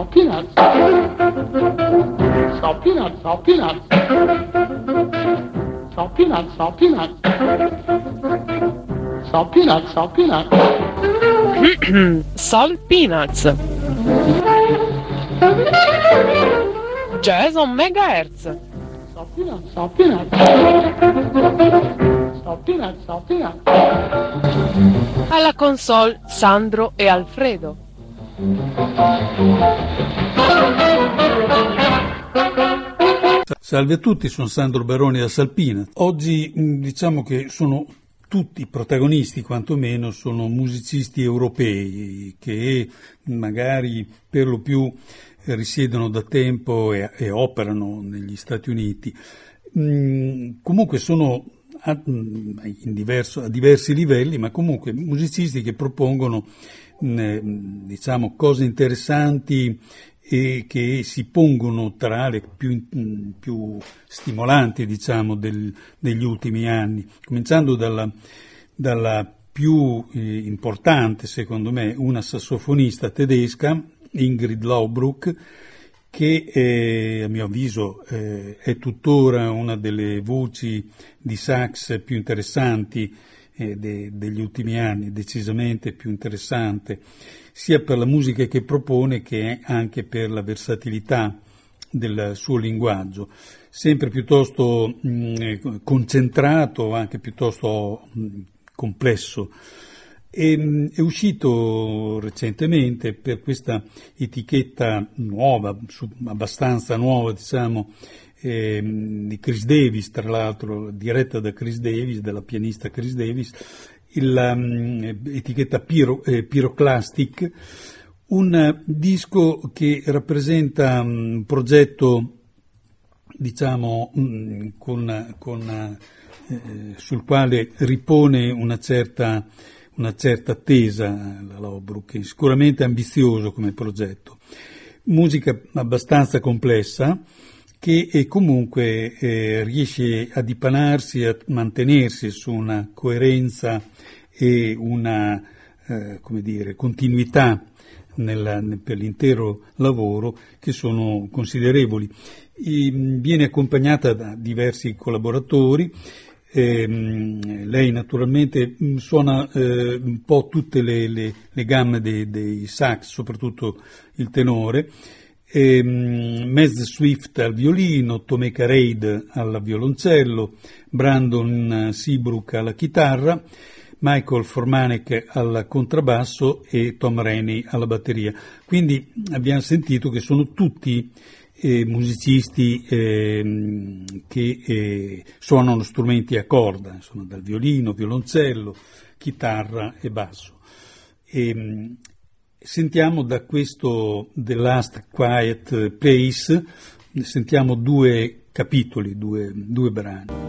peanuts. Salt peanuts, salt peanuts. Salt peanuts, salt peanuts. Salt peanuts, salt peanuts. Salt peanuts. Jazz on megahertz. Salt peanuts, salt peanuts. Salt peanuts, salt peanuts. Alla console Sandro e Alfredo. Salve a tutti, sono Sandro Baroni da Salpina. Oggi diciamo che sono tutti protagonisti, quantomeno sono musicisti europei che magari per lo più risiedono da tempo e operano negli Stati Uniti. Comunque sono a diversi livelli, ma comunque musicisti che propongono diciamo cose interessanti e che si pongono tra le più stimolanti, diciamo, degli ultimi anni, cominciando dalla più importante, secondo me, una sassofonista tedesca, Ingrid Laubruck, che a mio avviso è tuttora una delle voci di sax più interessanti degli ultimi anni, decisamente più interessante, sia per la musica che propone che anche per la versatilità del suo linguaggio, sempre piuttosto concentrato, anche piuttosto complesso. È uscito recentemente per questa etichetta nuova, abbastanza nuova, diciamo, di Chris Davis, tra l'altro diretta da Chris Davis, dalla pianista Chris Davis, l'etichetta Pyroclastic, un disco che rappresenta un progetto, diciamo, sul quale ripone una certa attesa la Laubruck, sicuramente ambizioso come progetto. Musica abbastanza complessa, che comunque riesce a dipanarsi, a mantenersi su una coerenza e una continuità per l'intero lavoro che sono considerevoli. Viene accompagnata da diversi collaboratori. Lei naturalmente suona un po' tutte le gamme dei sax, soprattutto il tenore. Mez Swift al violino, Tomeka Reid al violoncello, Brandon Seabrook alla chitarra, Michael Formanek al contrabbasso e Tom Rennie alla batteria. Quindi abbiamo sentito che sono tutti musicisti che suonano strumenti a corda, insomma, dal violino, violoncello, chitarra e basso. Sentiamo da questo The Last Quiet Place, sentiamo due capitoli, due brani.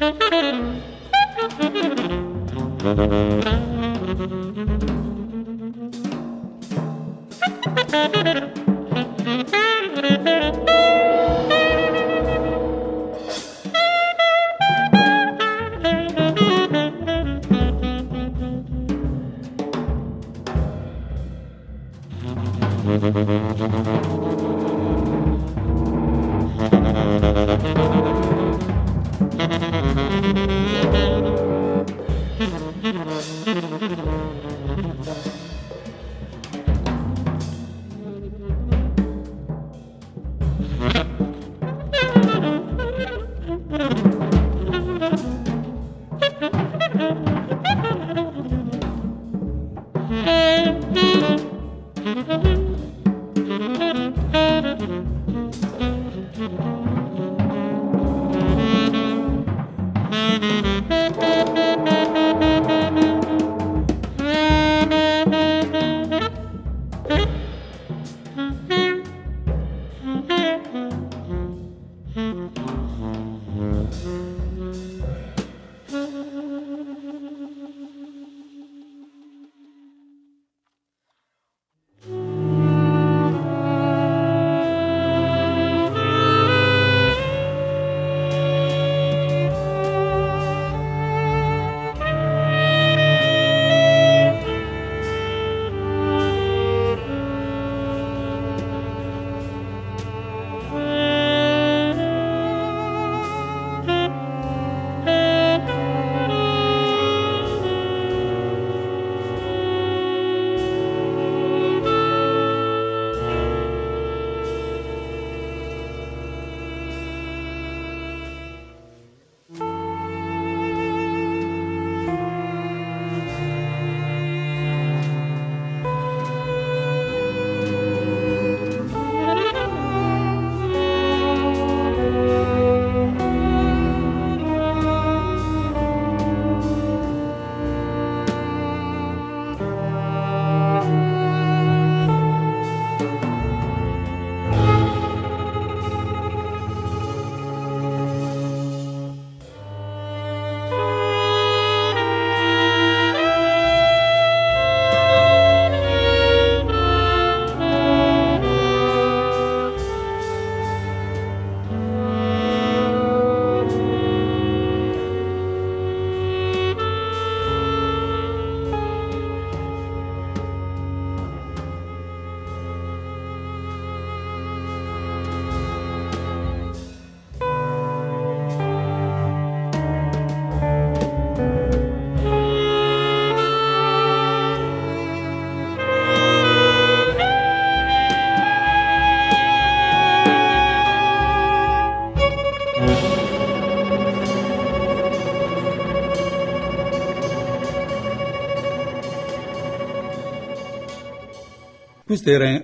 Questa era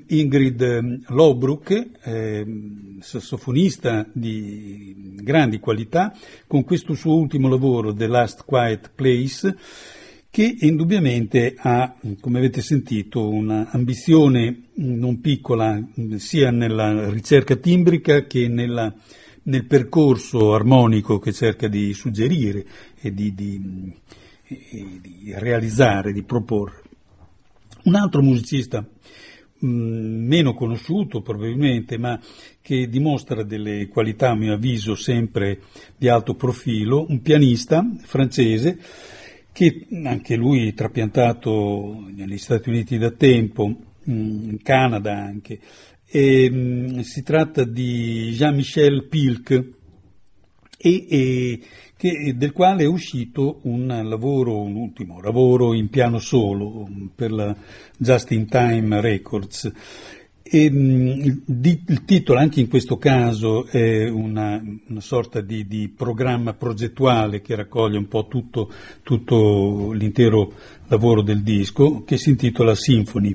Ingrid Lowbrook, sassofonista di grandi qualità, con questo suo ultimo lavoro, The Last Quiet Place, che indubbiamente ha, come avete sentito, un'ambizione non piccola sia nella ricerca timbrica che nel percorso armonico che cerca di suggerire e di realizzare, di proporre. Un altro musicista meno conosciuto probabilmente, ma che dimostra delle qualità a mio avviso sempre di alto profilo, un pianista francese che anche lui trapiantato negli Stati Uniti da tempo, in Canada anche, si tratta di Jean-Michel Pilk, del quale è uscito un ultimo lavoro in piano solo per la Just in Time Records. Il titolo anche in questo caso è una sorta di programma progettuale che raccoglie un po' tutto l'intero lavoro del disco, che si intitola Symphony.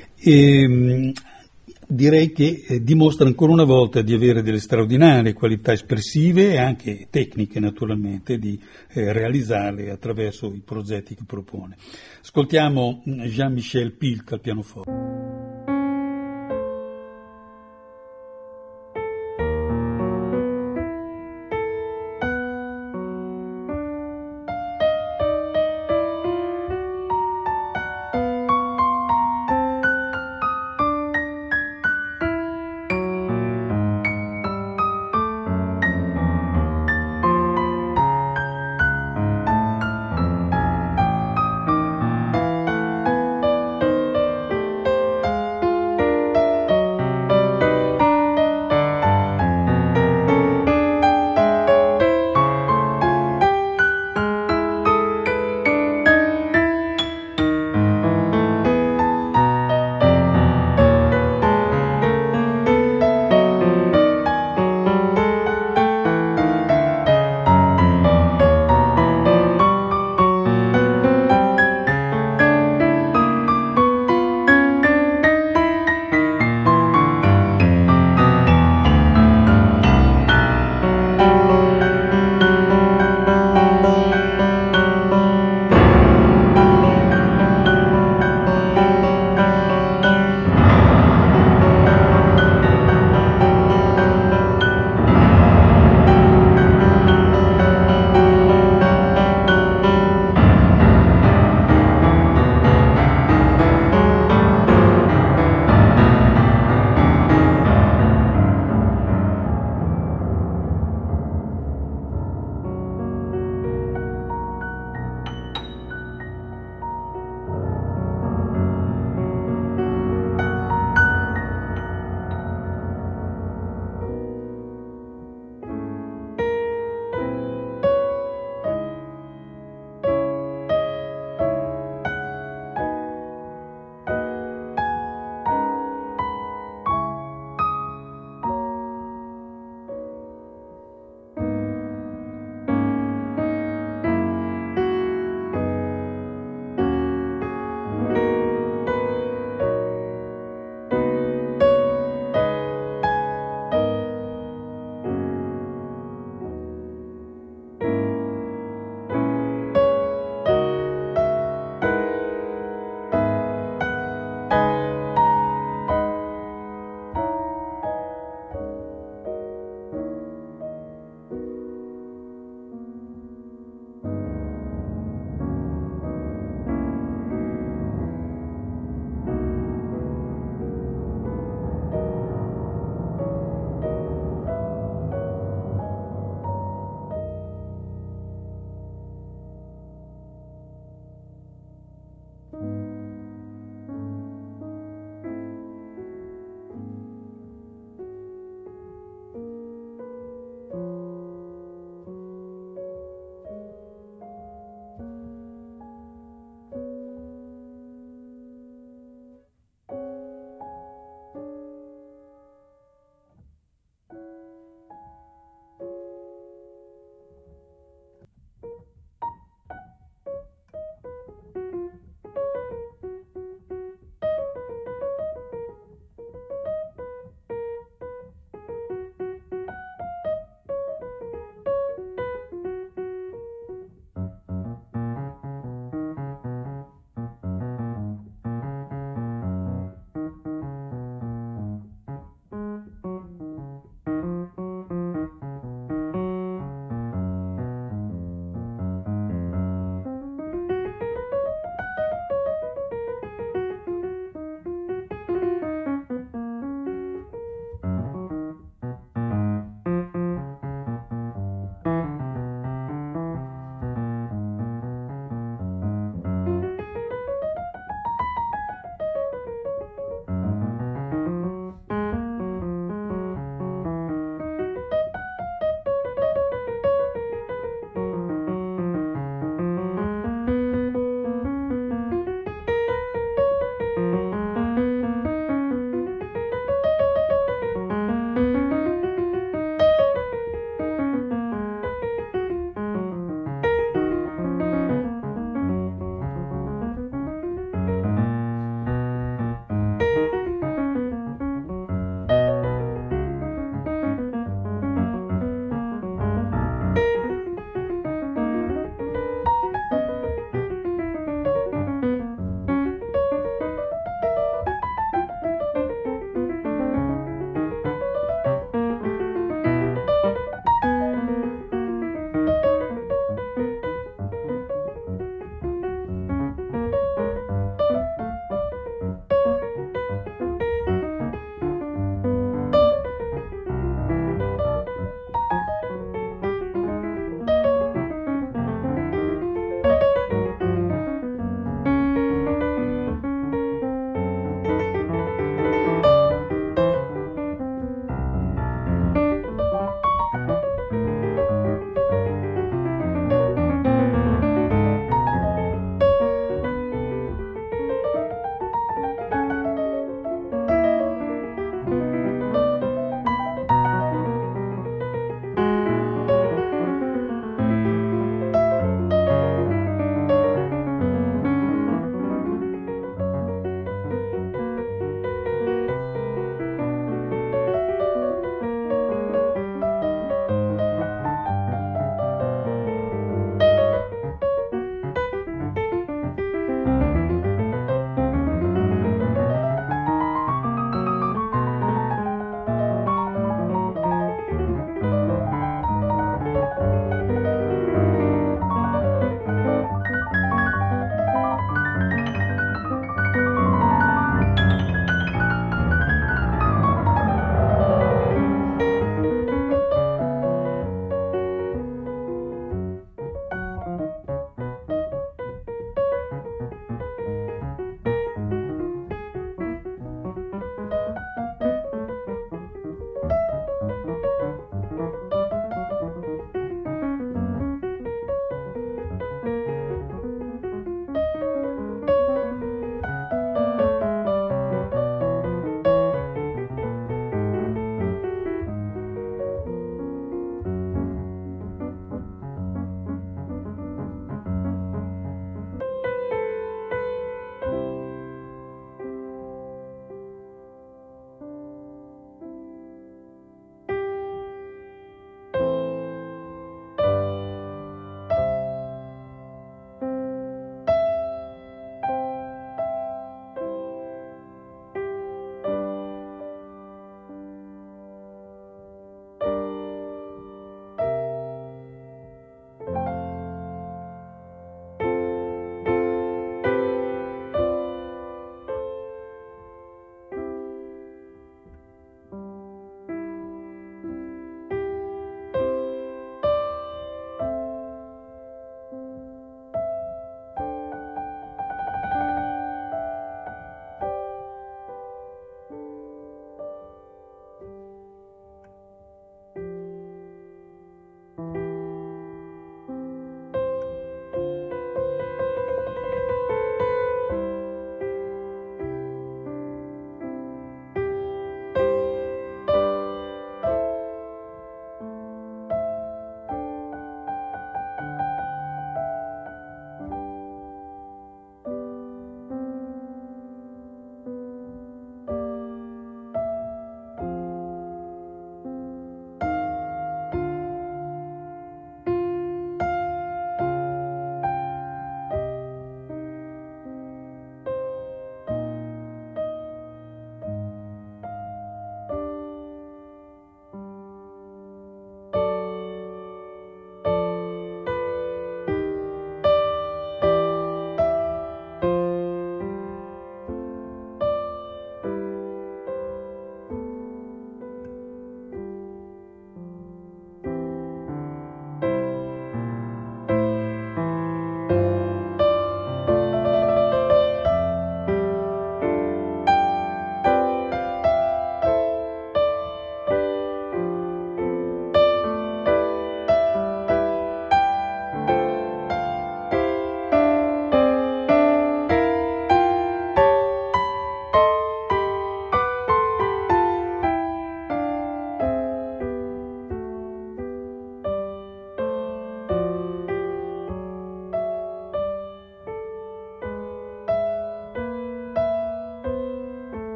Direi che dimostra ancora una volta di avere delle straordinarie qualità espressive e anche tecniche, naturalmente, di realizzarle attraverso i progetti che propone. Ascoltiamo Jean-Michel Pilk al pianoforte.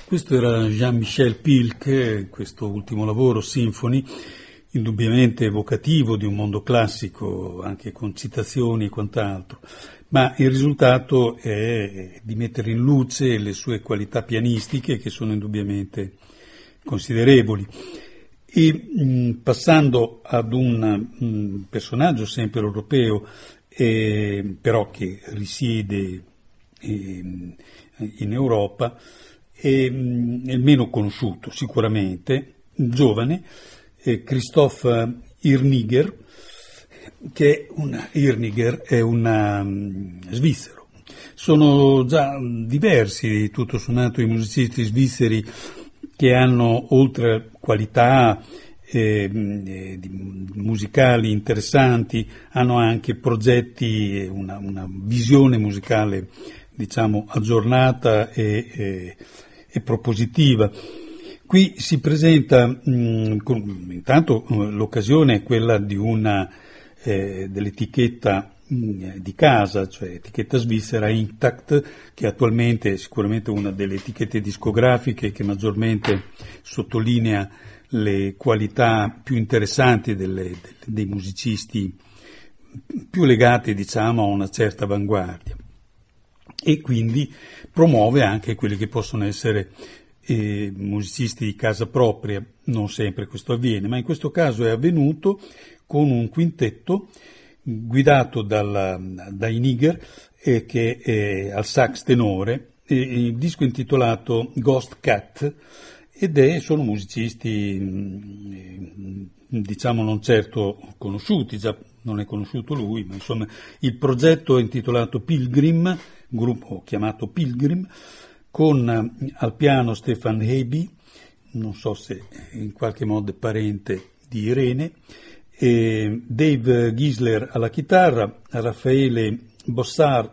Questo era Jean-Michel Pilk, questo ultimo lavoro, Symphony, indubbiamente evocativo di un mondo classico, anche con citazioni e quant'altro, ma il risultato è di mettere in luce le sue qualità pianistiche, che sono indubbiamente considerevoli. E passando ad un personaggio sempre europeo, però che risiede in Europa, è il meno conosciuto sicuramente, giovane, Christoph Irniger, che Irniger è un svizzero. Sono già diversi tutto sommato i musicisti svizzeri che hanno, oltre qualità musicali interessanti, hanno anche progetti, una visione musicale diciamo aggiornata e propositiva. Qui si presenta intanto l'occasione è quella di dell'etichetta di casa, cioè etichetta svizzera Intact, che attualmente è sicuramente una delle etichette discografiche che maggiormente sottolinea le qualità più interessanti dei musicisti più legati diciamo a una certa avanguardia, e quindi promuove anche quelli che possono essere musicisti di casa propria. Non sempre questo avviene, ma in questo caso è avvenuto con un quintetto guidato da Iniger, che è al sax tenore, il disco intitolato Ghost Cat, sono musicisti diciamo non certo conosciuti, già non è conosciuto lui, ma insomma il progetto è intitolato Pilgrim, gruppo chiamato Pilgrim, con al piano Stefan Heiby, non so se in qualche modo è parente di Irene, Dave Gisler alla chitarra, Raphael Bossar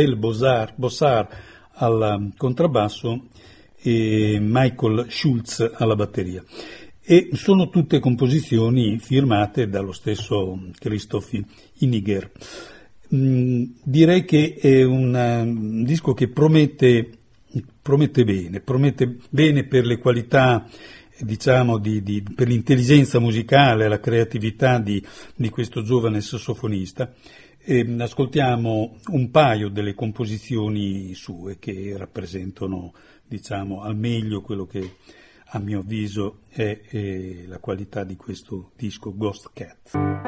al contrabbasso e Michael Schulz alla batteria. E sono tutte composizioni firmate dallo stesso Christoph Iniger. Direi che è un disco che promette bene per le qualità, diciamo, per l'intelligenza musicale, la creatività di questo giovane sassofonista. Ascoltiamo un paio delle composizioni sue che rappresentano, diciamo, al meglio quello che a mio avviso è la qualità di questo disco Ghost Cat.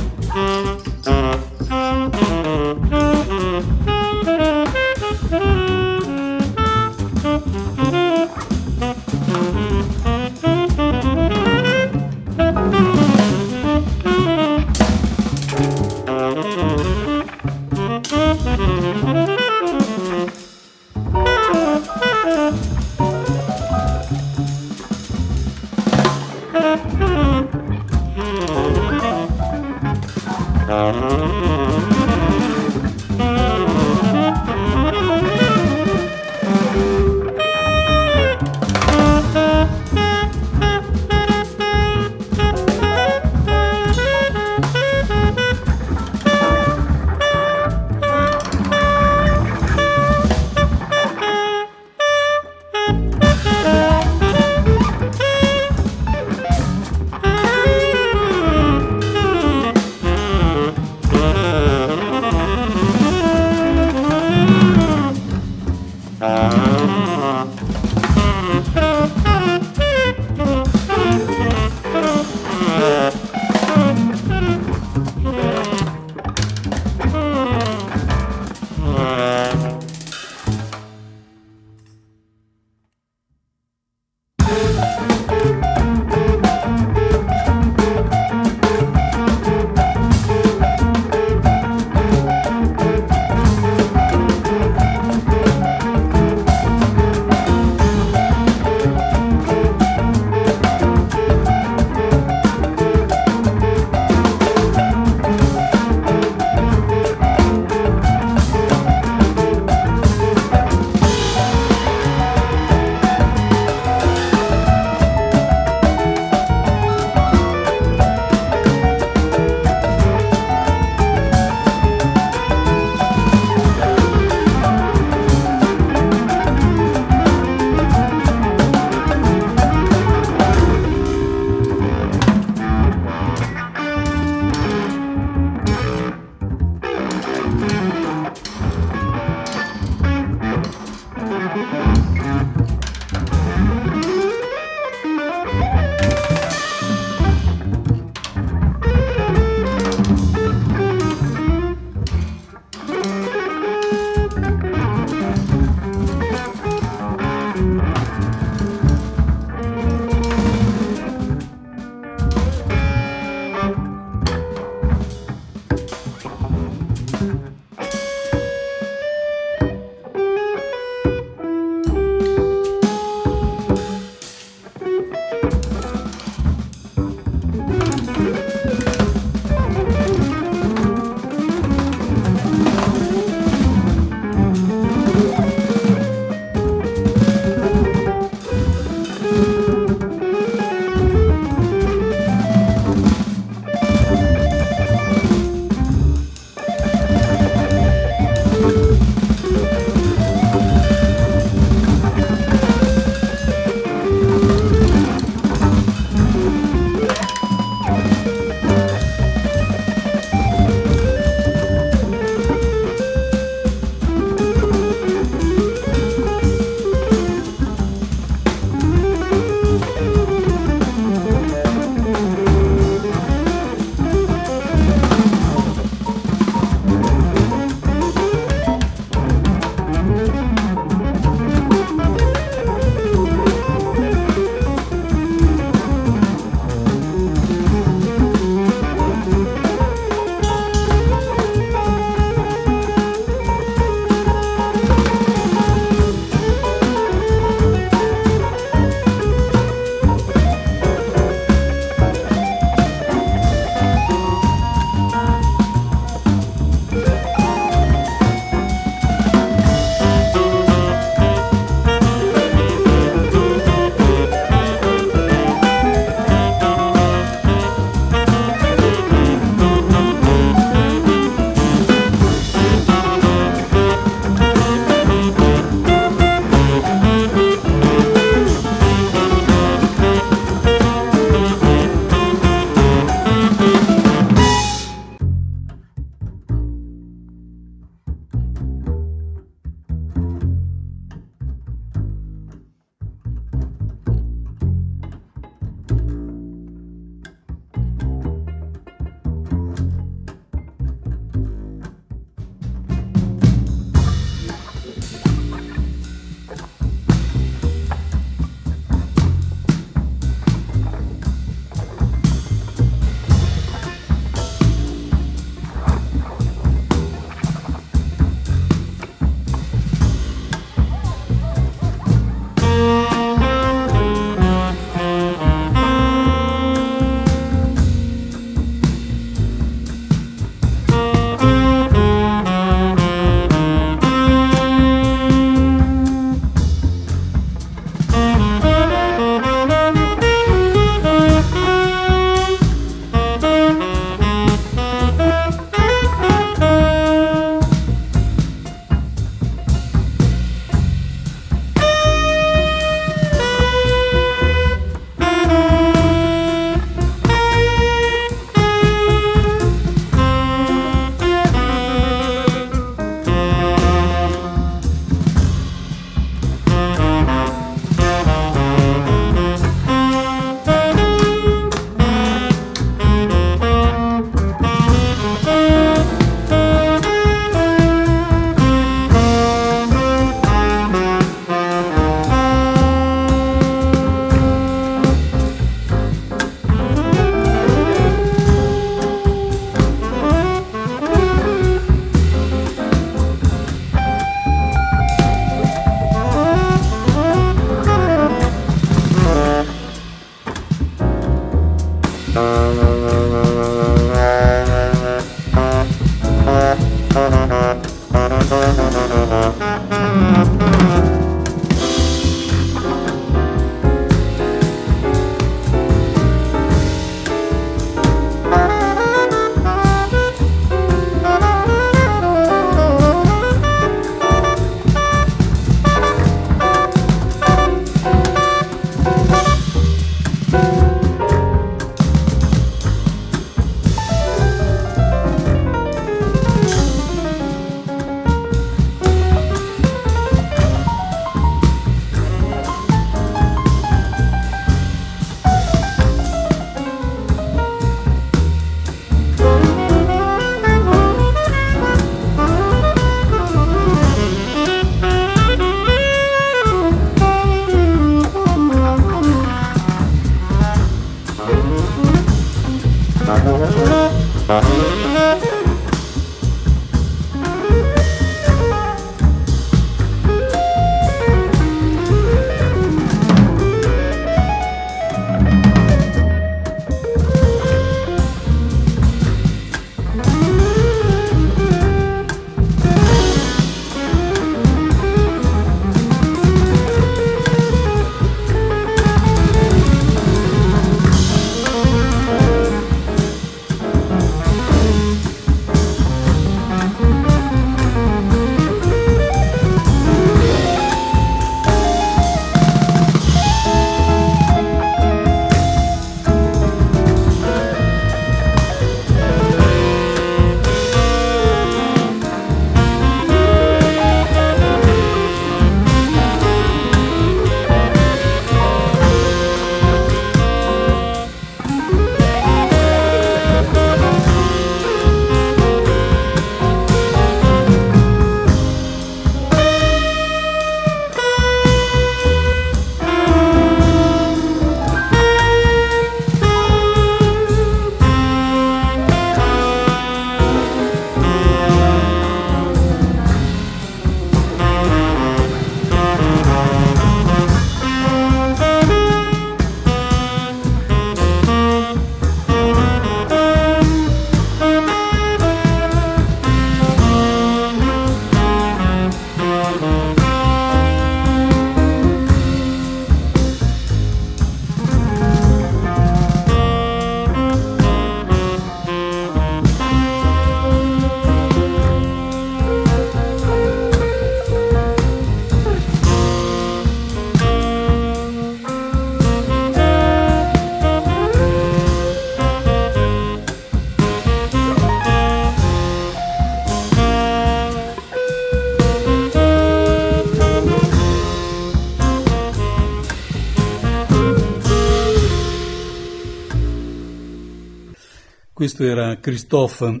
Questo era Christoph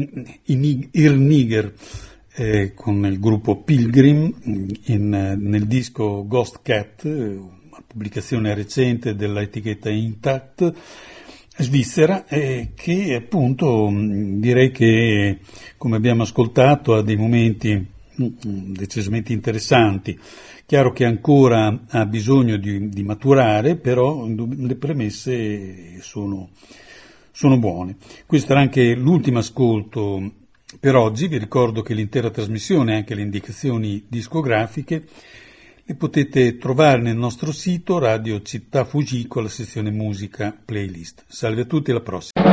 Irniger con il gruppo Pilgrim nel disco Ghost Cat, una pubblicazione recente della etichetta Intact svizzera, che appunto direi che, come abbiamo ascoltato, ha dei momenti decisamente interessanti. Chiaro che ancora ha bisogno di maturare, però le premesse sono buone. Questo era anche l'ultimo ascolto per oggi. Vi ricordo che l'intera trasmissione e anche le indicazioni discografiche le potete trovare nel nostro sito Radio Città Fujiko, la sezione musica playlist. Salve a tutti, alla prossima.